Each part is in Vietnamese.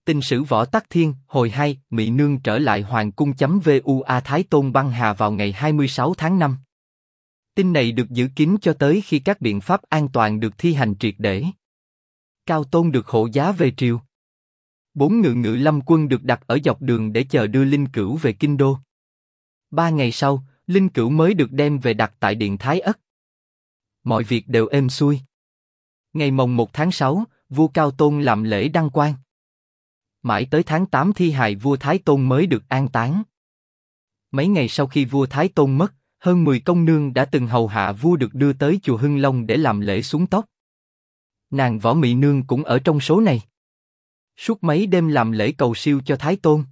Tình sử Võ Tắc Thiên, hồi 2, Mị Nương trở lại Hoàng cung.vua Thái Tôn băng hà vào ngày 26 tháng 5. Tin này được giữ kín cho tới khi các biện pháp an toàn được thi hành triệt để. Cao Tôn được hộ giá về triều. 4 ngự lâm quân được đặt ở dọc đường để chờ đưa Linh Cữu về kinh đô. 3 ngày sau, Linh Cữu mới được đem về đặt tại điện Thái Ất. Mọi việc đều êm xuôi. Ngày mồng 1 tháng 6, vua Cao Tôn làm lễ đăng quang. Mãi tới tháng 8 thi hài vua Thái Tôn mới được an táng. Mấy ngày sau khi vua Thái Tôn mất, hơn 10 công nương đã từng hầu hạ vua được đưa tới chùa Hưng Long để làm lễ xuống tóc. Nàng Võ Mị Nương cũng ở trong số này. Suốt mấy đêm làm lễ cầu siêu cho Thái Tôn.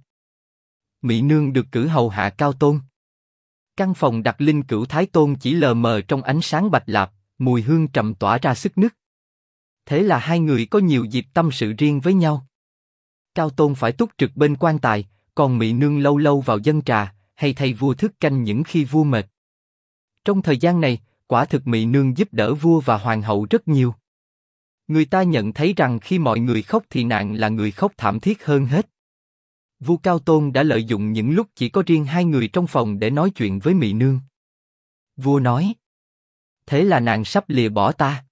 Mị Nương được cử hầu hạ Cao Tôn. Căn phòng đặt Linh Cữu Thái Tôn chỉ lờ mờ trong ánh sáng bạch lạp, mùi hương trầm tỏa ra sức nức. Thế là hai người có nhiều dịp tâm sự riêng với nhau. Cao Tôn phải túc trực bên quan tài, còn Mị Nương lâu lâu vào dâng trà, hay thay vua thức canh những khi vua mệt. Trong thời gian này, quả thực Mị Nương giúp đỡ vua và hoàng hậu rất nhiều. Người ta nhận thấy rằng khi mọi người khóc thì nàng là người khóc thảm thiết hơn hết. Vua Cao Tôn đã lợi dụng những lúc chỉ có riêng hai người trong phòng để nói chuyện với Mị Nương. Vua nói: thế là nàng sắp lìa bỏ ta.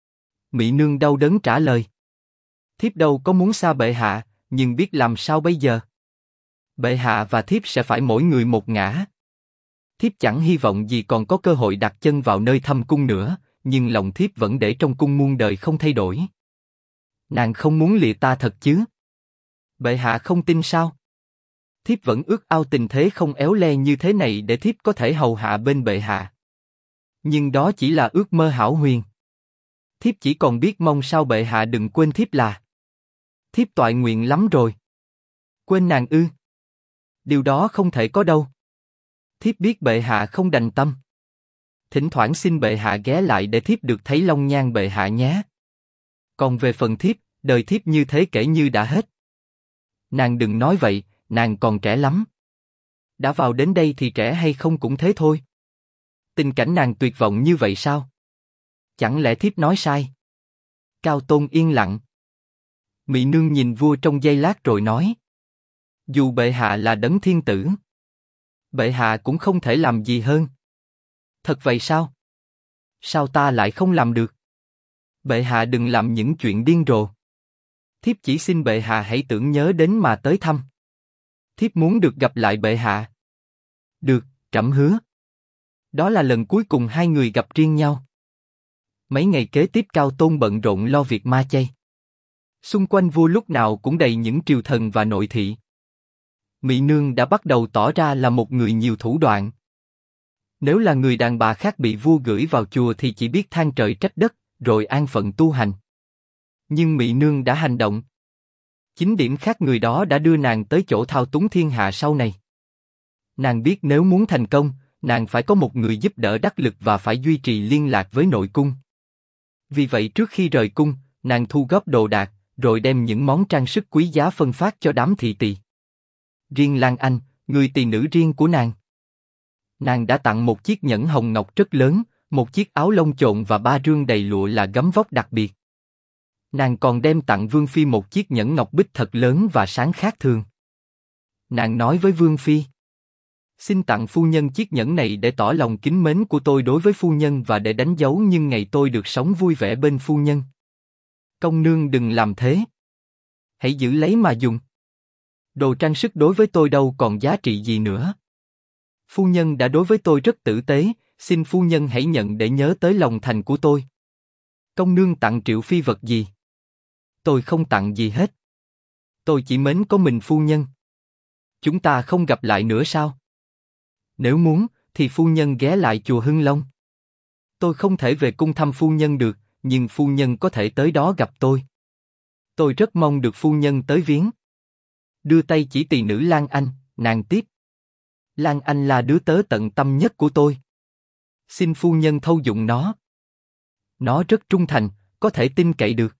Mị Nương đau đớn trả lời: thiếp đâu có muốn xa bệ hạ, nhưng biết làm sao bây giờ. Bệ hạ và thiếp sẽ phải mỗi người một ngã. Thiếp chẳng hy vọng gì còn có cơ hội đặt chân vào nơi thâm cung nữa, nhưng lòng thiếp vẫn để trong cung muôn đời không thay đổi. Nàng không muốn lìa ta thật chứ? Bệ hạ không tin sao? Thiếp vẫn ước ao tình thế không éo le như thế này để thiếp có thể hầu hạ bên bệ hạ. Nhưng đó chỉ là ước mơ hão huyền. Thiếp chỉ còn biết mong sao bệ hạ đừng quên thiếp là. Thiếp toại nguyện lắm rồi. Quên nàng ư? Điều đó không thể có đâu. Thiếp biết bệ hạ không đành tâm. Thỉnh thoảng xin bệ hạ ghé lại để thiếp được thấy long nhan bệ hạ nhé. Còn về phần thiếp, đời thiếp như thế kể như đã hết. Nàng đừng nói vậy, nàng còn trẻ lắm. Đã vào đến đây thì trẻ hay không cũng thế thôi. Tình cảnh nàng tuyệt vọng như vậy sao? Chẳng lẽ thiếp nói sai? Cao Tôn yên lặng. Mị Nương nhìn vua trong giây lát rồi nói: dù bệ hạ là đấng thiên tử, bệ hạ cũng không thể làm gì hơn. Thật vậy sao? Sao ta lại không làm được? Bệ hạ đừng làm những chuyện điên rồ. Thiếp chỉ xin bệ hạ hãy tưởng nhớ đến mà tới thăm. Thiếp muốn được gặp lại bệ hạ. Được, trẫm hứa. Đó là lần cuối cùng hai người gặp riêng nhau. Mấy ngày kế tiếp Cao Tôn bận rộn lo việc ma chay. Xung quanh vua lúc nào cũng đầy những triều thần và nội thị. Mị Nương đã bắt đầu tỏ ra là một người nhiều thủ đoạn. Nếu là người đàn bà khác bị vua gửi vào chùa thì chỉ biết than trời trách đất, rồi an phận tu hành. Nhưng Mị Nương đã hành động. Chính điểm khác người đó đã đưa nàng tới chỗ thao túng thiên hạ sau này. Nàng biết nếu muốn thành công, nàng phải có một người giúp đỡ đắc lực và phải duy trì liên lạc với nội cung. Vì vậy trước khi rời cung, nàng thu góp đồ đạc, rồi đem những món trang sức quý giá phân phát cho đám thị tỳ. Riêng Lan Anh, người tỳ nữ riêng của nàng đã tặng một chiếc nhẫn hồng ngọc rất lớn, một chiếc áo lông chồn và 3 rương đầy lụa là gấm vóc đặc biệt. Nàng còn đem tặng Vương Phi một chiếc nhẫn ngọc bích thật lớn và sáng khác thường. Nàng nói với Vương Phi: xin tặng phu nhân chiếc nhẫn này để tỏ lòng kính mến của tôi đối với phu nhân và để đánh dấu nhưng ngày tôi được sống vui vẻ bên phu nhân. Công nương đừng làm thế. Hãy giữ lấy mà dùng. Đồ trang sức đối với tôi đâu còn giá trị gì nữa. Phu nhân đã đối với tôi rất tử tế, xin phu nhân hãy nhận để nhớ tới lòng thành của tôi. Công nương tặng Triệu Phi vật gì? Tôi không tặng gì hết. Tôi chỉ mến có mình phu nhân. Chúng ta không gặp lại nữa sao? Nếu muốn, thì phu nhân ghé lại chùa Hưng Long. Tôi không thể về cung thăm phu nhân được, nhưng phu nhân có thể tới đó gặp tôi. Tôi rất mong được phu nhân tới viếng. Đưa tay chỉ tỳ nữ Lan Anh, nàng tiếp: Lan Anh là đứa tớ tận tâm nhất của tôi. Xin phu nhân thâu dụng nó. Nó rất trung thành, có thể tin cậy được.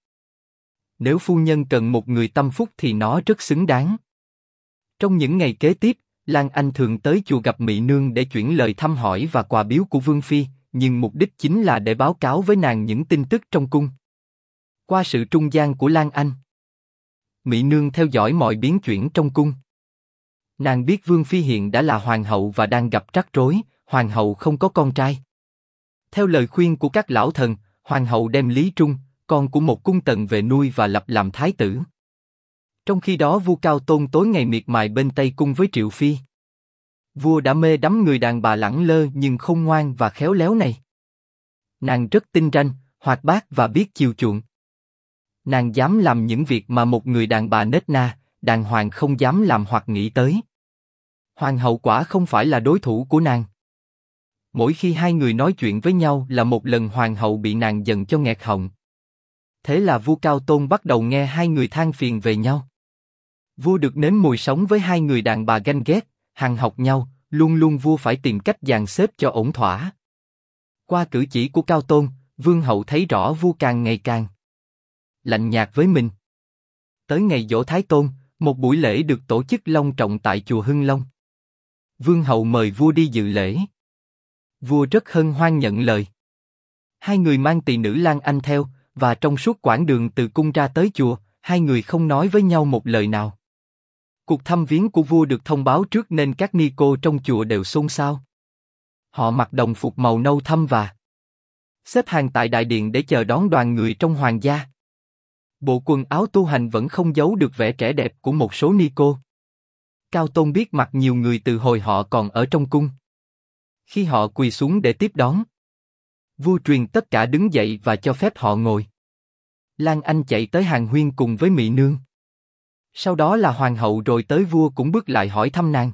Nếu phu nhân cần một người tâm phúc thì nó rất xứng đáng. Trong những ngày kế tiếp, Lan Anh thường tới chùa gặp Mị Nương để chuyển lời thăm hỏi và quà biếu của Vương Phi, nhưng mục đích chính là để báo cáo với nàng những tin tức trong cung. Qua sự trung gian của Lan Anh, Mỹ nương theo dõi mọi biến chuyển trong cung. Nàng biết Vương Phi hiện đã là hoàng hậu và đang gặp rắc rối, hoàng hậu không có con trai. Theo lời khuyên của các lão thần, hoàng hậu đem Lý Trung, con của một cung tần về nuôi và lập làm thái tử. Trong khi đó vua Cao Tôn tối ngày miệt mài bên Tây cung với Triệu Phi. Vua đã mê đắm người đàn bà lẳng lơ nhưng khôn ngoan và khéo léo này. Nàng rất tinh ranh, hoạt bát và biết chiều chuộng. Nàng dám làm những việc mà một người đàn bà nết na, đàng hoàng không dám làm hoặc nghĩ tới. Hoàng hậu quả không phải là đối thủ của nàng. Mỗi khi hai người nói chuyện với nhau là một lần hoàng hậu bị nàng giận cho nghẹt họng. Thế là vua Cao Tôn bắt đầu nghe hai người than phiền về nhau. Vua được nếm mùi sống với hai người đàn bà ganh ghét, hằn học nhau, luôn luôn vua phải tìm cách dàn xếp cho ổn thỏa. Qua cử chỉ của Cao Tôn, vương hậu thấy rõ vua càng ngày càng lạnh nhạt với mình. Tới ngày giỗ Thái Tôn, một buổi lễ được tổ chức long trọng tại chùa Hưng Long. Vương hậu mời vua đi dự lễ. Vua rất hân hoan nhận lời. Hai người mang tỳ nữ Lan Anh theo, và trong suốt quãng đường từ cung ra tới chùa, hai người không nói với nhau một lời nào. Cuộc thăm viếng của vua được thông báo trước nên các ni cô trong chùa đều xôn xao. Họ mặc đồng phục màu nâu thẫm và xếp hàng tại đại điện để chờ đón đoàn người trong hoàng gia. Bộ quần áo tu hành vẫn không giấu được vẻ trẻ đẹp của một số ni cô. Cao Tôn biết mặt nhiều người từ hồi họ còn ở trong cung. Khi họ quỳ xuống để tiếp đón, vua truyền tất cả đứng dậy và cho phép họ ngồi. Lan Anh chạy tới hàng huyên cùng với Mỹ nương. Sau đó là hoàng hậu rồi tới vua cũng bước lại hỏi thăm nàng.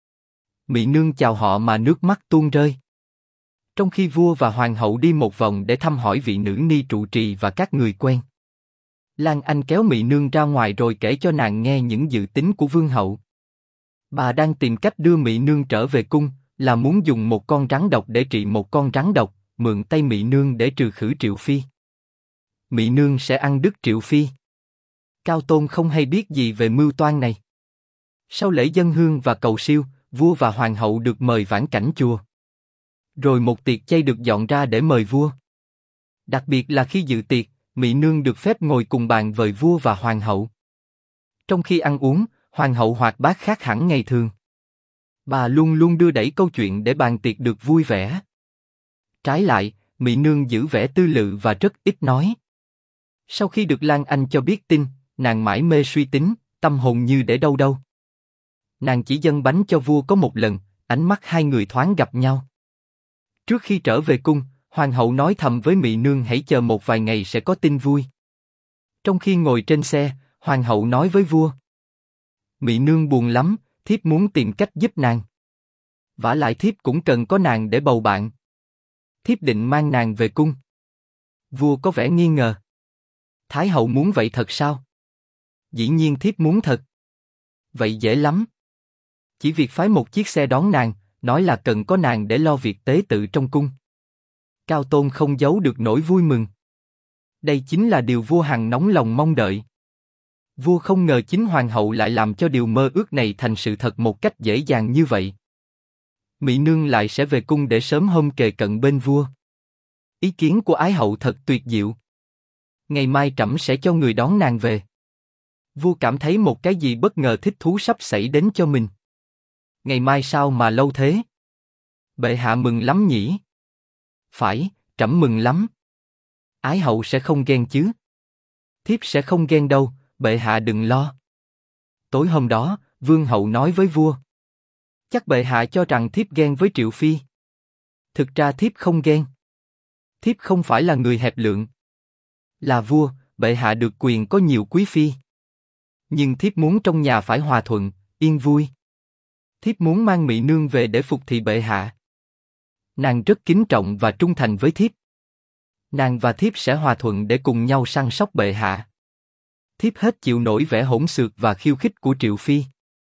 Mỹ nương chào họ mà nước mắt tuôn rơi. Trong khi vua và hoàng hậu đi một vòng để thăm hỏi vị nữ ni trụ trì và các người quen, Lan Anh kéo Mỹ nương ra ngoài rồi kể cho nàng nghe những dự tính của vương hậu. Bà đang tìm cách đưa Mỹ nương trở về cung, là muốn dùng một con rắn độc để trị một con rắn độc, mượn tay Mỹ nương để trừ khử Triệu Phi. Mỹ nương sẽ ăn đứt Triệu Phi. Cao Tôn không hay biết gì về mưu toan này. Sau lễ dâng hương và cầu siêu, vua và hoàng hậu được mời vãn cảnh chùa. Rồi một tiệc chay được dọn ra để mời vua. Đặc biệt là khi dự tiệc, Mỹ nương được phép ngồi cùng bàn với vua và hoàng hậu. Trong khi ăn uống, hoàng hậu hoạt bát khác hẳn ngày thường. Bà luôn luôn đưa đẩy câu chuyện để bàn tiệc được vui vẻ. Trái lại, Mỹ nương giữ vẻ tư lự và rất ít nói. Sau khi được Lan Anh cho biết tin, nàng mải mê suy tính, tâm hồn như để đâu đâu. Nàng chỉ dâng bánh cho vua có một lần, ánh mắt hai người thoáng gặp nhau. Trước khi trở về cung, hoàng hậu nói thầm với Mỹ nương hãy chờ một vài ngày sẽ có tin vui. Trong khi ngồi trên xe, hoàng hậu nói với vua. Mỹ nương buồn lắm, thiếp muốn tìm cách giúp nàng. Vả lại thiếp cũng cần có nàng để bầu bạn. Thiếp định mang nàng về cung. Vua có vẻ nghi ngờ. Thái hậu muốn vậy thật sao? Dĩ nhiên thiếp muốn thật. Vậy dễ lắm. Chỉ việc phái một chiếc xe đón nàng, nói là cần có nàng để lo việc tế tự trong cung. Cao Tôn không giấu được nỗi vui mừng. Đây chính là điều vua hằng nóng lòng mong đợi. Vua không ngờ chính hoàng hậu lại làm cho điều mơ ước này thành sự thật một cách dễ dàng như vậy. Mỹ nương lại sẽ về cung để sớm hôm kề cận bên vua. Ý kiến của ái hậu thật tuyệt diệu. Ngày mai trẫm sẽ cho người đón nàng về. Vua cảm thấy một cái gì bất ngờ thích thú sắp xảy đến cho mình. Ngày mai sao mà lâu thế? Bệ hạ mừng lắm nhỉ? Phải, trẫm mừng lắm. Ái hậu sẽ không ghen chứ? Thiếp sẽ không ghen đâu, bệ hạ đừng lo. Tối hôm đó, vương hậu nói với vua. Chắc bệ hạ cho rằng thiếp ghen với Triệu Phi. Thực ra thiếp không ghen. Thiếp không phải là người hẹp lượng. Là vua, bệ hạ được quyền có nhiều quý phi. Nhưng thiếp muốn trong nhà phải hòa thuận, yên vui. Thiếp muốn mang Mỹ nương về để phục thị bệ hạ. Nàng rất kính trọng và trung thành với thiếp. Nàng và thiếp sẽ hòa thuận để cùng nhau săn sóc bệ hạ. Thiếp hết chịu nổi vẻ hỗn xược và khiêu khích của Triệu Phi.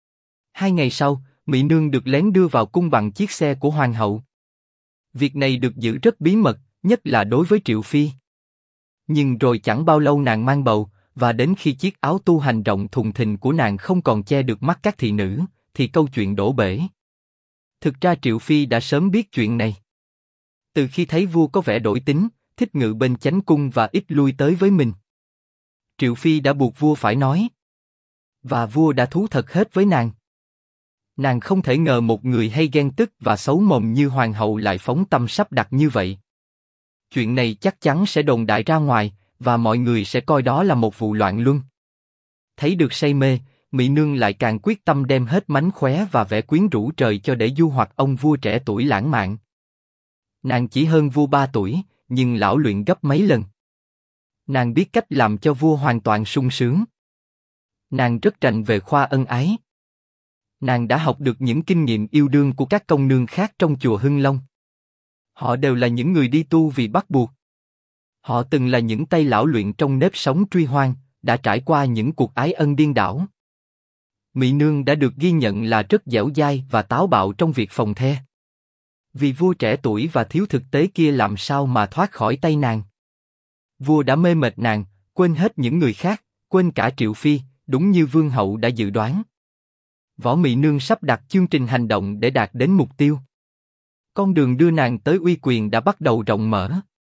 2 ngày sau, Mỹ nương được lén đưa vào cung bằng chiếc xe của hoàng hậu. Việc này được giữ rất bí mật, nhất là đối với Triệu Phi. Nhưng rồi chẳng bao lâu nàng mang bầu, và đến khi chiếc áo tu hành rộng thùng thình của nàng không còn che được mắt các thị nữ, thì câu chuyện đổ bể. Thực ra Triệu Phi đã sớm biết chuyện này. Từ khi thấy vua có vẻ đổi tính, thích ngự bên chánh cung và ít lui tới với mình, Triệu Phi đã buộc vua phải nói. Và vua đã thú thật hết với nàng. Nàng không thể ngờ một người hay ghen tức và xấu mồm như hoàng hậu lại phóng tâm sắp đặt như vậy. Chuyện này chắc chắn sẽ đồn đại ra ngoài, và mọi người sẽ coi đó là một vụ loạn luân. Thấy được say mê, Mỹ Nương lại càng quyết tâm đem hết mánh khóe và vẻ quyến rũ trời cho để du hoặc ông vua trẻ tuổi lãng mạn. Nàng chỉ hơn vua 3 tuổi, nhưng lão luyện gấp mấy lần. Nàng biết cách làm cho vua hoàn toàn sung sướng. Nàng rất rành về khoa ân ái. Nàng đã học được những kinh nghiệm yêu đương của các công nương khác trong chùa Hưng Long. Họ đều là những người đi tu vì bắt buộc. Họ từng là những tay lão luyện trong nếp sống truy hoang, đã trải qua những cuộc ái ân điên đảo. Mỹ Nương đã được ghi nhận là rất dẻo dai và táo bạo trong việc phòng the. Vì vua trẻ tuổi và thiếu thực tế kia làm sao mà thoát khỏi tay nàng. Vua đã mê mệt nàng, quên hết những người khác, quên cả Triệu Phi, đúng như Vương hậu đã dự đoán. Võ Mỹ Nương sắp đặt chương trình hành động để đạt đến mục tiêu. Con đường đưa nàng tới uy quyền đã bắt đầu rộng mở.